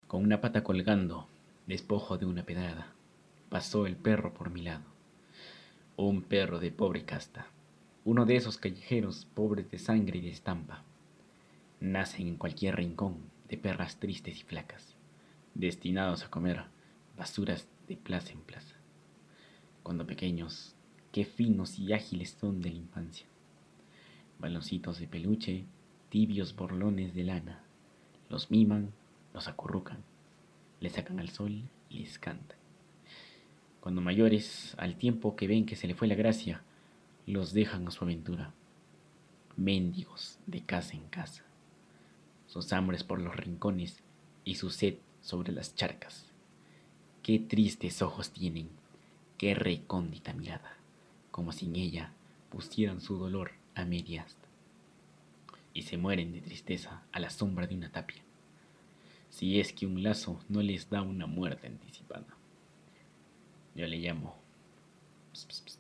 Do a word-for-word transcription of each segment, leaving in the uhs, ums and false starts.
Con una pata colgando, despojo de una pedrada, pasó el perro por mi lado. Un perro de pobre casta, uno de esos callejeros pobres de sangre y de estampa. Nacen en cualquier rincón de perras tristes y flacas, destinados a comer basuras de plaza en plaza. Cuando pequeños, qué finos y ágiles son de la infancia. Baloncitos de peluche, tibios borlones de lana, los miman, los acurrucan, les sacan al sol y les cantan. Cuando mayores, al tiempo que ven que se le fue la gracia, los dejan a su aventura, mendigos de casa en casa, sus hambres por los rincones y su sed sobre las charcas. Qué tristes ojos tienen, qué recóndita mirada, como si en ella pusieran su dolor a media asta, y se mueren de tristeza a la sombra de una tapia, si es que un lazo no les da una muerte anticipada. Yo le llamo ps, ps, ps,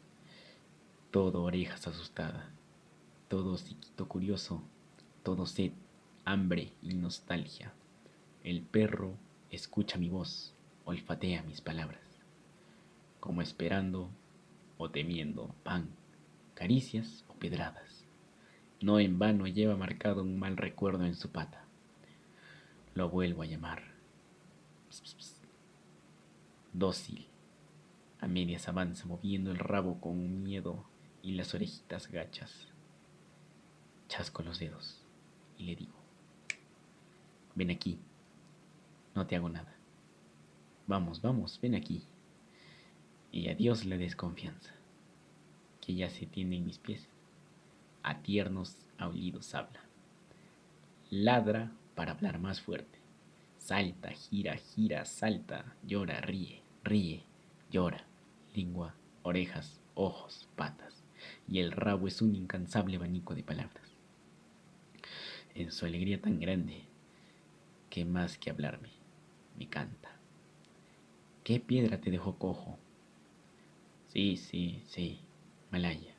todo orejas asustada, todo psiquito curioso, todo sed, hambre y nostalgia. El perro escucha mi voz, olfatea mis palabras, como esperando o temiendo pan, caricias o pedradas. No en vano lleva marcado un mal recuerdo en su pata. Lo vuelvo a llamar. Ps, ps, ps. Dócil. A medias avanza moviendo el rabo con miedo y las orejitas gachas. Chasco los dedos y le digo, ven aquí, no te hago nada. Vamos, vamos, ven aquí. Y a Dios le des confianza, que ya se tiene en mis pies. A tiernos aullidos habla. Ladra para hablar más fuerte. Salta, gira, gira, salta, llora, ríe, ríe, llora. Lengua, orejas, ojos, patas. Y el rabo es un incansable abanico de palabras. En su alegría tan grande, que más que hablarme, me canta. ¿Qué piedra te dejó cojo? Sí, sí, sí, Malaya.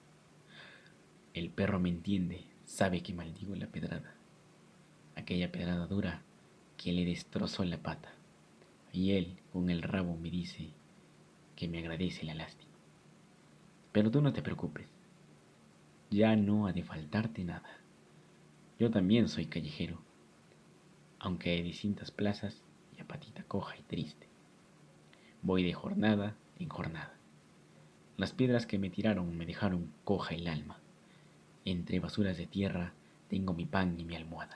El perro me entiende, sabe que maldigo la pedrada. Aquella pedrada dura que le destrozó la pata. Y él, con el rabo, me dice que me agradece la lástima. Pero tú no te preocupes, ya no ha de faltarte nada. Yo también soy callejero, aunque hay distintas plazas y a patita coja y triste. Voy de jornada en jornada. Las piedras que me tiraron me dejaron coja el alma. Entre basuras de tierra tengo mi pan y mi almohada.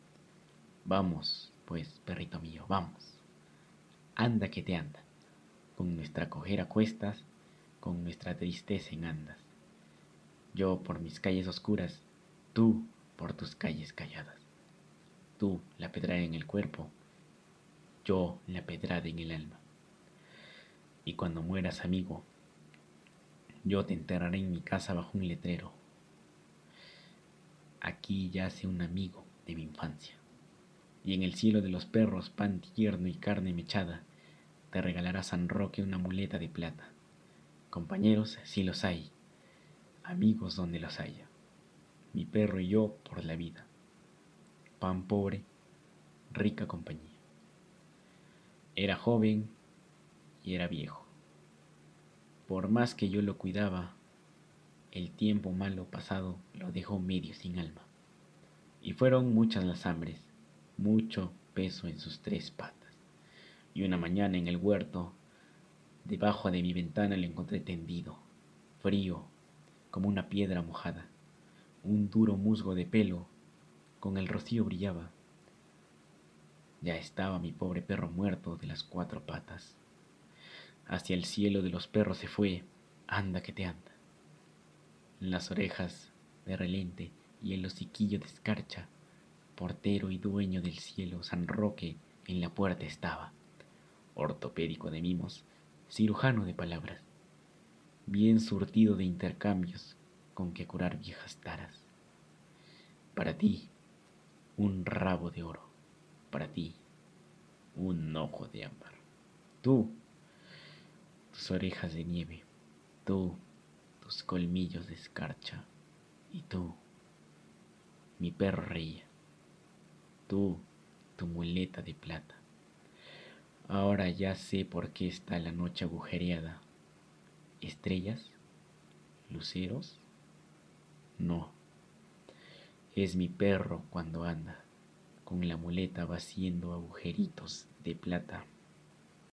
Vamos, pues, perrito mío, vamos. Anda que te anda. Con nuestra cojera a cuestas, con nuestra tristeza en andas. Yo por mis calles oscuras, tú por tus calles calladas. Tú la pedrada en el cuerpo, yo la pedrada en el alma. Y cuando mueras, amigo, yo te enterraré en mi casa bajo un letrero. Aquí yace un amigo de mi infancia. Y en el cielo de los perros, pan tierno y carne mechada, te regalará San Roque una muleta de plata. Compañeros, si los hay, amigos donde los haya. Mi perro y yo por la vida. Pan pobre, rica compañía. Era joven y era viejo. Por más que yo lo cuidaba, el tiempo malo pasado lo dejó medio sin alma. Y fueron muchas las hambres, mucho peso en sus tres patas. Y una mañana en el huerto, debajo de mi ventana lo encontré tendido, frío, como una piedra mojada. Un duro musgo de pelo, con el rocío brillaba. Ya estaba mi pobre perro muerto de las cuatro patas. Hacia el cielo de los perros se fue, anda que te anda. En las orejas de relente y el hociquillo de escarcha, portero y dueño del cielo, San Roque en la puerta estaba, ortopédico de mimos, cirujano de palabras, bien surtido de intercambios con que curar viejas taras. Para ti, un rabo de oro, para ti, un ojo de ámbar. Tú, tus orejas de nieve, tú, tus colmillos de escarcha, y tú, mi perro reía, tú, tu muleta de plata. Ahora ya sé por qué está la noche agujereada. ¿Estrellas? ¿Luceros? No, es mi perro cuando anda. Con la muleta va haciendo agujeritos de plata.